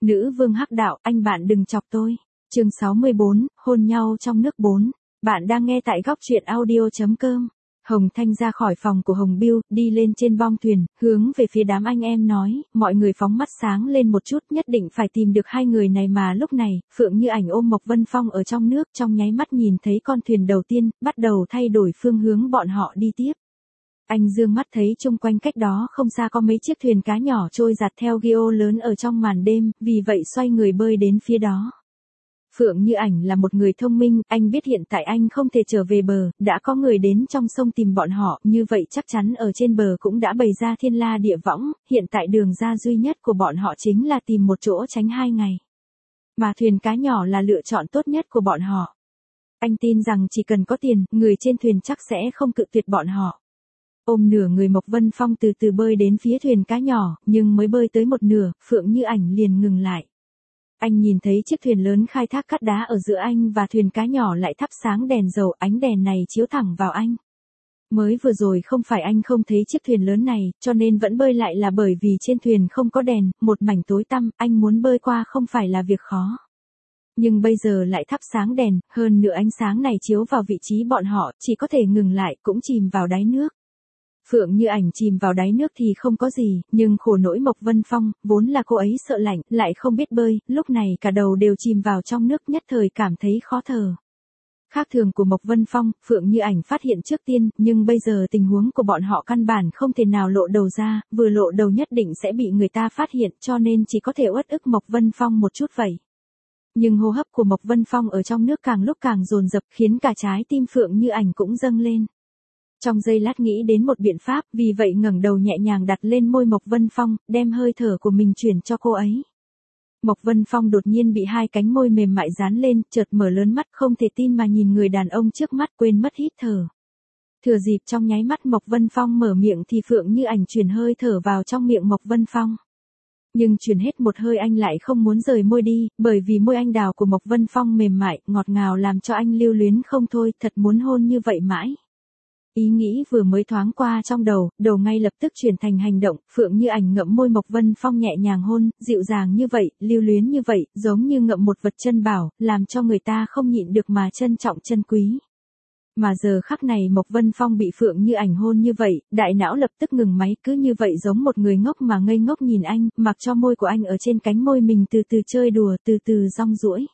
Nữ vương hắc đạo, anh bạn đừng chọc tôi. Chương 64, hôn nhau trong nước 4. Bạn đang nghe tại góc truyện audio.com. Hồng Thanh ra khỏi phòng của Hồng Biêu, đi lên trên bong thuyền, hướng về phía đám anh em nói, mọi người phóng mắt sáng lên một chút, nhất định phải tìm được hai người này mà lúc này, Phượng Như Ảnh ôm Mộc Vân Phong ở trong nước, trong nháy mắt nhìn thấy con thuyền đầu tiên, bắt đầu thay đổi phương hướng bọn họ đi tiếp. Anh dương mắt thấy chung quanh cách đó không xa có mấy chiếc thuyền cá nhỏ trôi giạt theo ghe lớn ở trong màn đêm, vì vậy xoay người bơi đến phía đó. Phượng Như Ảnh là một người thông minh, anh biết hiện tại anh không thể trở về bờ, đã có người đến trong sông tìm bọn họ, như vậy chắc chắn ở trên bờ cũng đã bày ra thiên la địa võng, hiện tại đường ra duy nhất của bọn họ chính là tìm một chỗ tránh 2 ngày. Mà thuyền cá nhỏ là lựa chọn tốt nhất của bọn họ. Anh tin rằng chỉ cần có tiền, người trên thuyền chắc sẽ không cự tuyệt bọn họ. Ôm nửa người Mộc Vân Phong từ từ bơi đến phía thuyền cá nhỏ, nhưng mới bơi tới một nửa, Phượng Như Ảnh liền ngừng lại. Anh nhìn thấy chiếc thuyền lớn khai thác cát đá ở giữa anh và thuyền cá nhỏ lại thắp sáng đèn dầu, ánh đèn này chiếu thẳng vào anh. Mới vừa rồi không phải anh không thấy chiếc thuyền lớn này, cho nên vẫn bơi lại là bởi vì trên thuyền không có đèn, một mảnh tối tăm, anh muốn bơi qua không phải là việc khó. Nhưng bây giờ lại thắp sáng đèn, hơn nữa ánh sáng này chiếu vào vị trí bọn họ, chỉ có thể ngừng lại, cũng chìm vào đáy nước. Phượng Như Ảnh chìm vào đáy nước thì không có gì, nhưng khổ nỗi Mộc Vân Phong, vốn là cô ấy sợ lạnh, lại không biết bơi, lúc này cả đầu đều chìm vào trong nước, nhất thời cảm thấy khó thở. Khác thường của Mộc Vân Phong, Phượng Như Ảnh phát hiện trước tiên, nhưng bây giờ tình huống của bọn họ căn bản không thể nào lộ đầu ra, vừa lộ đầu nhất định sẽ bị người ta phát hiện, cho nên chỉ có thể uất ức Mộc Vân Phong một chút vậy. Nhưng hô hấp của Mộc Vân Phong ở trong nước càng lúc càng dồn dập, khiến cả trái tim Phượng Như Ảnh cũng dâng lên. Trong giây lát nghĩ đến một biện pháp, vì vậy ngẩng đầu nhẹ nhàng đặt lên môi Mộc Vân Phong, đem hơi thở của mình chuyển cho cô ấy. Mộc Vân Phong đột nhiên bị hai cánh môi mềm mại dán lên, chợt mở lớn mắt không thể tin mà nhìn người đàn ông trước mắt, quên mất hít thở. Thừa dịp trong nháy mắt Mộc Vân Phong mở miệng thì Phượng Như Ảnh chuyển hơi thở vào trong miệng Mộc Vân Phong. Nhưng chuyển hết một hơi anh lại không muốn rời môi đi, bởi vì môi anh đào của Mộc Vân Phong mềm mại, ngọt ngào làm cho anh lưu luyến không thôi, thật muốn hôn như vậy mãi. Ý nghĩ vừa mới thoáng qua trong đầu ngay lập tức chuyển thành hành động, Phượng Như Ảnh ngậm môi Mộc Vân Phong nhẹ nhàng hôn, dịu dàng như vậy, lưu luyến như vậy, giống như ngậm một vật chân bảo, làm cho người ta không nhịn được mà trân trọng trân quý. Mà giờ khắc này Mộc Vân Phong bị Phượng Như Ảnh hôn như vậy, đại não lập tức ngừng máy, cứ như vậy giống một người ngốc mà ngây ngốc nhìn anh, mặc cho môi của anh ở trên cánh môi mình từ từ chơi đùa, từ từ rong ruổi.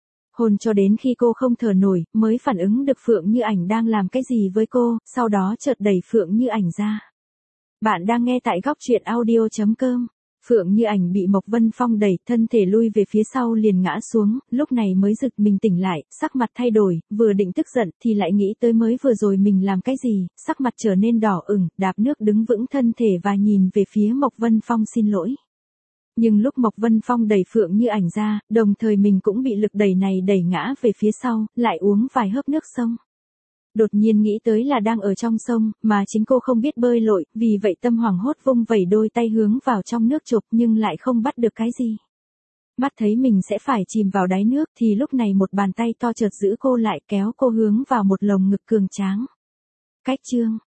Hôn cho đến khi cô không thở nổi, mới phản ứng được Phượng Như Ảnh đang làm cái gì với cô, sau đó chợt đẩy Phượng Như Ảnh ra. Bạn đang nghe tại góc truyện audio.com. Phượng Như Ảnh bị Mộc Vân Phong đẩy, thân thể lui về phía sau liền ngã xuống, lúc này mới giật mình tỉnh lại, sắc mặt thay đổi, vừa định tức giận thì lại nghĩ tới mới vừa rồi mình làm cái gì, sắc mặt trở nên đỏ ửng, đạp nước đứng vững thân thể và nhìn về phía Mộc Vân Phong xin lỗi. Nhưng lúc Mộc Vân Phong đẩy Phượng Như Ảnh ra, đồng thời mình cũng bị lực đẩy này đẩy ngã về phía sau, lại uống vài hớp nước sông. Đột nhiên nghĩ tới là đang ở trong sông, mà chính cô không biết bơi lội, vì vậy tâm hoảng hốt vung vẩy đôi tay hướng vào trong nước chụp nhưng lại không bắt được cái gì. Mắt thấy mình sẽ phải chìm vào đáy nước thì lúc này một bàn tay to chợt giữ cô lại, kéo cô hướng vào một lồng ngực cường tráng. Cách chương